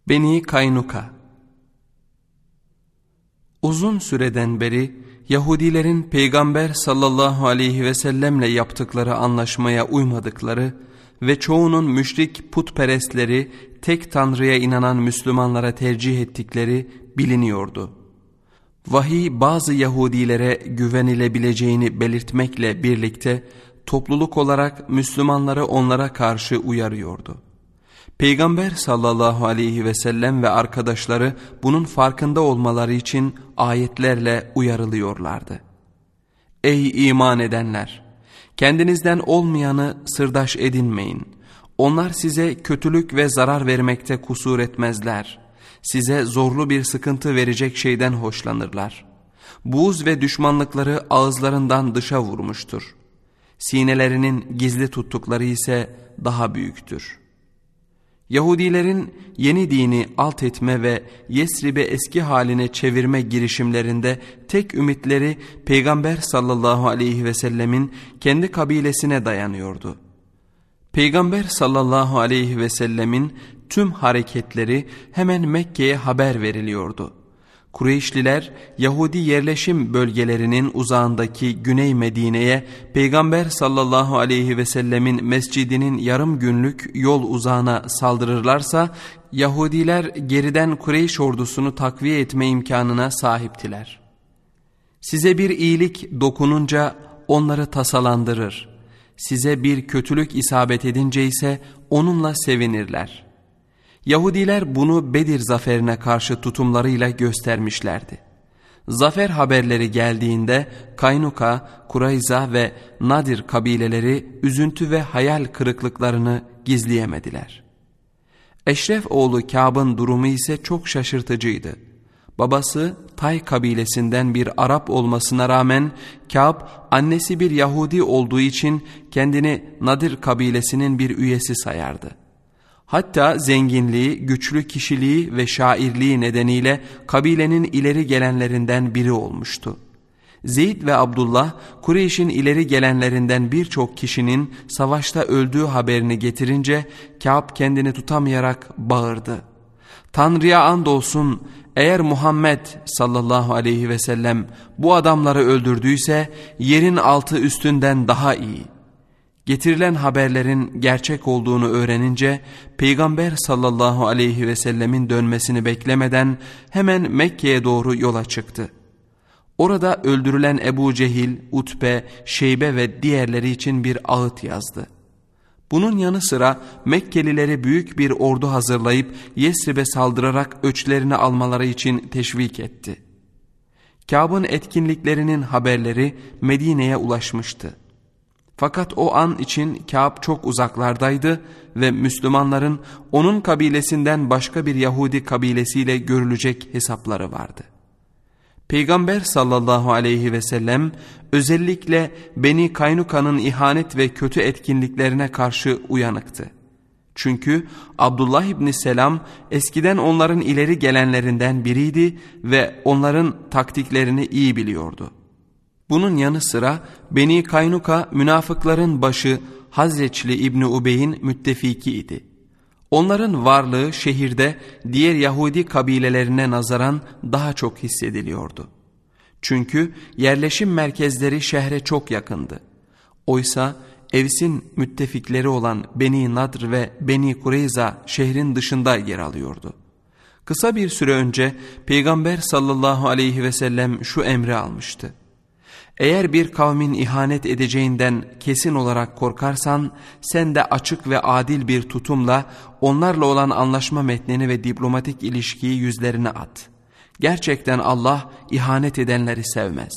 Beni Kaynuka. Uzun süreden beri Yahudilerin Peygamber sallallahu aleyhi ve sellemle yaptıkları anlaşmaya uymadıkları ve çoğunun müşrik putperestleri tek Tanrı'ya inanan Müslümanlara tercih ettikleri biliniyordu. Vahiy bazı Yahudilere güvenilebileceğini belirtmekle birlikte topluluk olarak Müslümanları onlara karşı uyarıyordu. Peygamber sallallahu aleyhi ve sellem ve arkadaşları bunun farkında olmaları için ayetlerle uyarılıyorlardı. Ey iman edenler! Kendinizden olmayanı sırdaş edinmeyin. Onlar size kötülük ve zarar vermekte kusur etmezler. Size zorlu bir sıkıntı verecek şeyden hoşlanırlar. Buğz ve düşmanlıkları ağızlarından dışa vurmuştur. Sinelerinin gizli tuttukları ise daha büyüktür. Yahudilerin yeni dini alt etme ve Yesrib'i eski haline çevirme girişimlerinde tek ümitleri Peygamber sallallahu aleyhi ve sellemin kendi kabilesine dayanıyordu. Peygamber sallallahu aleyhi ve sellemin tüm hareketleri hemen Mekke'ye haber veriliyordu. Kureyşliler Yahudi yerleşim bölgelerinin uzağındaki Güney Medine'ye Peygamber sallallahu aleyhi ve sellemin mescidinin yarım günlük yol uzağına saldırırlarsa Yahudiler geriden Kureyş ordusunu takviye etme imkanına sahiptiler. Size bir iyilik dokununca onları tasalandırır. Size bir kötülük isabet edince ise onunla sevinirler. Yahudiler bunu Bedir zaferine karşı tutumlarıyla göstermişlerdi. Zafer haberleri geldiğinde Kaynuka, Kurayza ve Nadir kabileleri üzüntü ve hayal kırıklıklarını gizleyemediler. Eşref oğlu Kâb'ın durumu ise çok şaşırtıcıydı. Babası Tay kabilesinden bir Arap olmasına rağmen Kâb annesi bir Yahudi olduğu için kendini Nadir kabilesinin bir üyesi sayardı. Hatta zenginliği, güçlü kişiliği ve şairliği nedeniyle kabilenin ileri gelenlerinden biri olmuştu. Zeyd ve Abdullah, Kureyş'in ileri gelenlerinden birçok kişinin savaşta öldüğü haberini getirince Kâb kendini tutamayarak bağırdı. Tanrı'ya andolsun, eğer Muhammed sallallahu aleyhi ve sellem bu adamları öldürdüyse yerin altı üstünden daha iyi. Getirilen haberlerin gerçek olduğunu öğrenince Peygamber sallallahu aleyhi ve sellemin dönmesini beklemeden hemen Mekke'ye doğru yola çıktı. Orada öldürülen Ebu Cehil, Utbe, Şeybe ve diğerleri için bir ağıt yazdı. Bunun yanı sıra Mekkelileri büyük bir ordu hazırlayıp Yesrib'e saldırarak öçlerini almaları için teşvik etti. Kâb'ın etkinliklerinin haberleri Medine'ye ulaşmıştı. Fakat o an için Kâb çok uzaklardaydı ve Müslümanların onun kabilesinden başka bir Yahudi kabilesiyle görülecek hesapları vardı. Peygamber sallallahu aleyhi ve sellem özellikle Beni Kaynuka'nın ihanet ve kötü etkinliklerine karşı uyanıktı. Çünkü Abdullah İbni Selam eskiden onların ileri gelenlerinden biriydi ve onların taktiklerini iyi biliyordu. Bunun yanı sıra Beni Kaynuka münafıkların başı Hazreçli İbni Ubey'in müttefikiydi. Onların varlığı şehirde diğer Yahudi kabilelerine nazaran daha çok hissediliyordu. Çünkü yerleşim merkezleri şehre çok yakındı. Oysa Evs'in müttefikleri olan Beni Nadr ve Beni Kureyza şehrin dışında yer alıyordu. Kısa bir süre önce Peygamber sallallahu aleyhi ve sellem şu emri almıştı. Eğer bir kavmin ihanet edeceğinden kesin olarak korkarsan sen de açık ve adil bir tutumla onlarla olan anlaşma metnini ve diplomatik ilişkiyi yüzlerine at. Gerçekten Allah ihanet edenleri sevmez.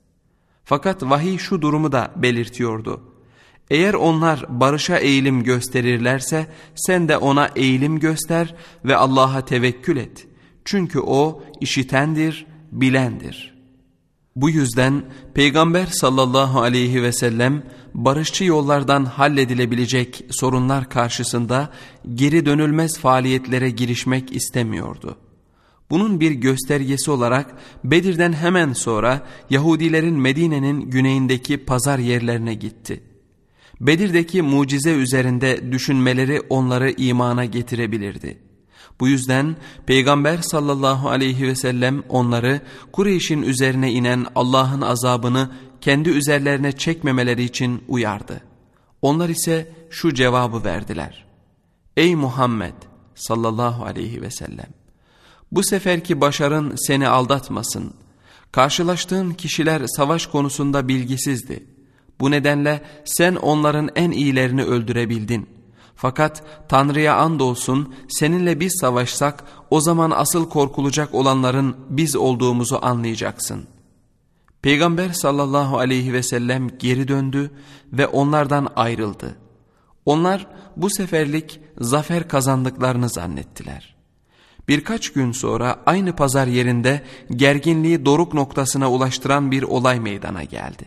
Fakat vahiy şu durumu da belirtiyordu. Eğer onlar barışa eğilim gösterirlerse sen de ona eğilim göster ve Allah'a tevekkül et. Çünkü O işitendir, bilendir. Bu yüzden Peygamber sallallahu aleyhi ve sellem barışçı yollardan halledilebilecek sorunlar karşısında geri dönülmez faaliyetlere girişmek istemiyordu. Bunun bir göstergesi olarak Bedir'den hemen sonra Yahudilerin Medine'nin güneyindeki pazar yerlerine gitti. Bedir'deki mucize üzerinde düşünmeleri onları imana getirebilirdi. Bu yüzden Peygamber sallallahu aleyhi ve sellem onları Kureyş'in üzerine inen Allah'ın azabını kendi üzerlerine çekmemeleri için uyardı. Onlar ise şu cevabı verdiler: Ey Muhammed sallallahu aleyhi ve sellem! Bu seferki başarın seni aldatmasın. Karşılaştığın kişiler savaş konusunda bilgisizdi. Bu nedenle sen onların en iyilerini öldürebildin. Fakat Tanrı'ya andolsun seninle biz savaşsak o zaman asıl korkulacak olanların biz olduğumuzu anlayacaksın. Peygamber sallallahu aleyhi ve sellem geri döndü ve onlardan ayrıldı. Onlar bu seferlik zafer kazandıklarını zannettiler. Birkaç gün sonra aynı pazar yerinde gerginliği doruk noktasına ulaştıran bir olay meydana geldi.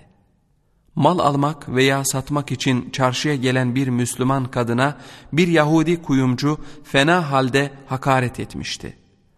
Mal almak veya satmak için çarşıya gelen bir Müslüman kadına bir Yahudi kuyumcu fena halde hakaret etmişti.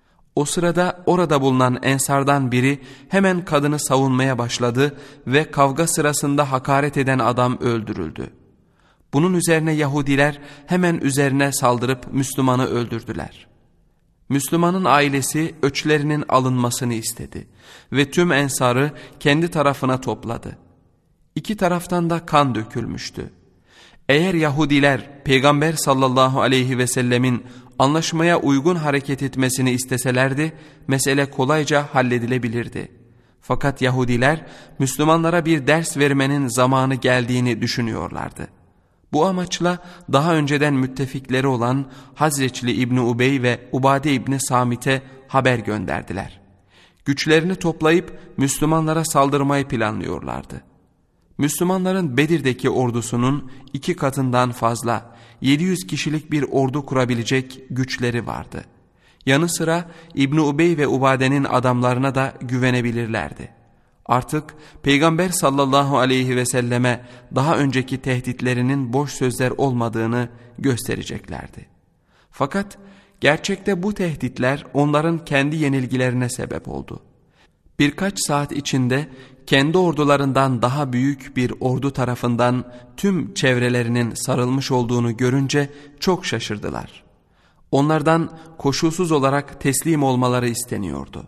O sırada orada bulunan ensardan biri hemen kadını savunmaya başladı ve kavga sırasında hakaret eden adam öldürüldü. Bunun üzerine Yahudiler hemen üzerine saldırıp Müslümanı öldürdüler. Müslümanın ailesi öçlerinin alınmasını istedi ve tüm ensarı kendi tarafına topladı. İki taraftan da kan dökülmüştü. Eğer Yahudiler Peygamber sallallahu aleyhi ve sellemin anlaşmaya uygun hareket etmesini isteselerdi, mesele kolayca halledilebilirdi. Fakat Yahudiler Müslümanlara bir ders vermenin zamanı geldiğini düşünüyorlardı. Bu amaçla daha önceden müttefikleri olan Hazreçli İbni Ubey ve Ubade İbni Samit'e haber gönderdiler. Güçlerini toplayıp Müslümanlara saldırmayı planlıyorlardı. Müslümanların Bedir'deki ordusunun 2 katından fazla 700 kişilik bir ordu kurabilecek güçleri vardı. Yanı sıra İbni Ubey ve Ubade'nin adamlarına da güvenebilirlerdi. Artık Peygamber sallallahu aleyhi ve selleme daha önceki tehditlerinin boş sözler olmadığını göstereceklerdi. Fakat gerçekte bu tehditler onların kendi yenilgilerine sebep oldu. Birkaç saat içinde kendi ordularından daha büyük bir ordu tarafından tüm çevrelerinin sarılmış olduğunu görünce çok şaşırdılar. Onlardan koşulsuz olarak teslim olmaları isteniyordu.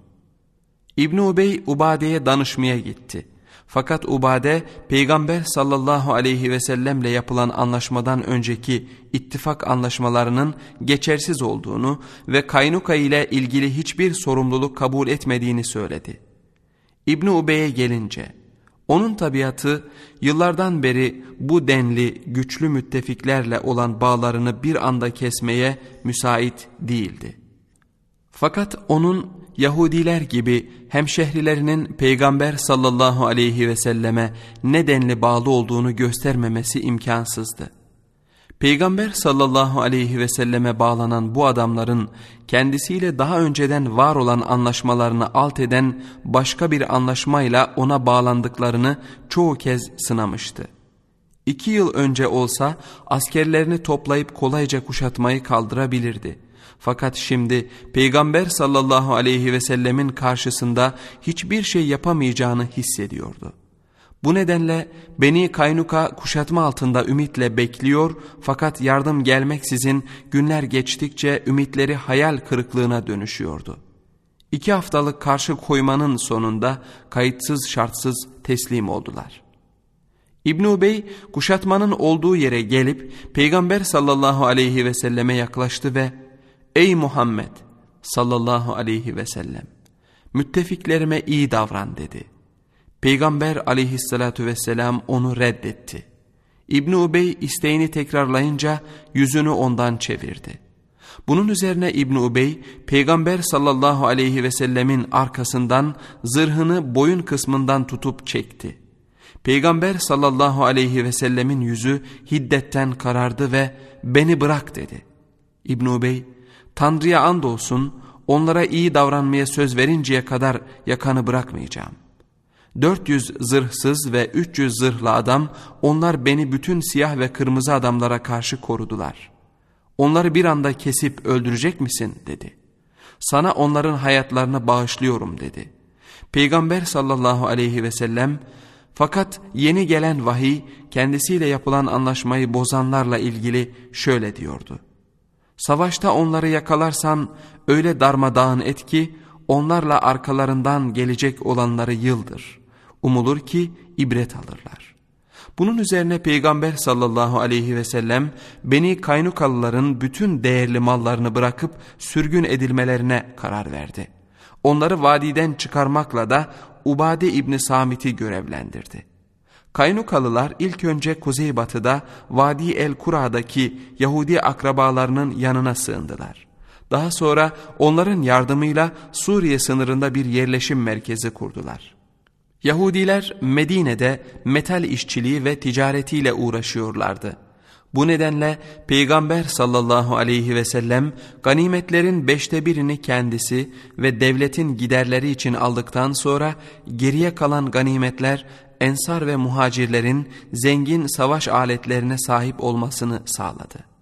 İbni Ubey Ubade'ye danışmaya gitti. Fakat Ubade Peygamber sallallahu aleyhi ve sellemle yapılan anlaşmadan önceki ittifak anlaşmalarının geçersiz olduğunu ve Kaynuka ile ilgili hiçbir sorumluluk kabul etmediğini söyledi. İbni Ubey'e gelince onun tabiatı yıllardan beri bu denli güçlü müttefiklerle olan bağlarını bir anda kesmeye müsait değildi. Fakat onun Yahudiler gibi hemşehrilerinin Peygamber sallallahu aleyhi ve selleme ne denli bağlı olduğunu göstermemesi imkansızdı. Peygamber sallallahu aleyhi ve selleme bağlanan bu adamların kendisiyle daha önceden var olan anlaşmalarını alt eden başka bir anlaşmayla ona bağlandıklarını çoğu kez sınamıştı. 2 yıl önce olsa askerlerini toplayıp kolayca kuşatmayı kaldırabilirdi. Fakat şimdi Peygamber sallallahu aleyhi ve sellemin karşısında hiçbir şey yapamayacağını hissediyordu. Bu nedenle Beni Kaynuka kuşatma altında ümitle bekliyor fakat yardım gelmeksizin günler geçtikçe ümitleri hayal kırıklığına dönüşüyordu. 2 haftalık karşı koymanın sonunda kayıtsız şartsız teslim oldular. İbn Ubey kuşatmanın olduğu yere gelip Peygamber sallallahu aleyhi ve selleme yaklaştı ve "Ey Muhammed sallallahu aleyhi ve sellem, müttefiklerime iyi davran" dedi. Peygamber aleyhissalatu vesselam onu reddetti. İbn Ubey isteğini tekrarlayınca yüzünü ondan çevirdi. Bunun üzerine İbn Ubey Peygamber sallallahu aleyhi ve sellemin arkasından zırhını boyun kısmından tutup çekti. Peygamber sallallahu aleyhi ve sellemin yüzü hiddetten karardı ve "Beni bırak" dedi. İbn Ubey, "Tanrı'ya andolsun onlara iyi davranmaya söz verinceye kadar yakanı bırakmayacağım. 400 zırhsız ve 300 zırhlı adam, onlar beni bütün siyah ve kırmızı adamlara karşı korudular. Onları bir anda kesip öldürecek misin?" dedi. "Sana onların hayatlarını bağışlıyorum" dedi. Peygamber sallallahu aleyhi ve sellem, fakat yeni gelen vahiy kendisiyle yapılan anlaşmayı bozanlarla ilgili şöyle diyordu: Savaşta onları yakalarsan öyle darmadağın et ki onlarla arkalarından gelecek olanları yıldır. Umulur ki ibret alırlar. Bunun üzerine Peygamber sallallahu aleyhi ve sellem Beni Kaynukalıların bütün değerli mallarını bırakıp sürgün edilmelerine karar verdi. Onları vadiden çıkarmakla da Ubade İbni Samit'i görevlendirdi. Kaynukalılar ilk önce kuzeybatıda Vadi el-Kura'daki Yahudi akrabalarının yanına sığındılar. Daha sonra onların yardımıyla Suriye sınırında bir yerleşim merkezi kurdular. Yahudiler Medine'de metal işçiliği ve ticaretiyle uğraşıyorlardı. Bu nedenle Peygamber sallallahu aleyhi ve sellem ganimetlerin 1/5'ini kendisi ve devletin giderleri için aldıktan sonra geriye kalan ganimetler Ensar ve muhacirlerin zengin savaş aletlerine sahip olmasını sağladı.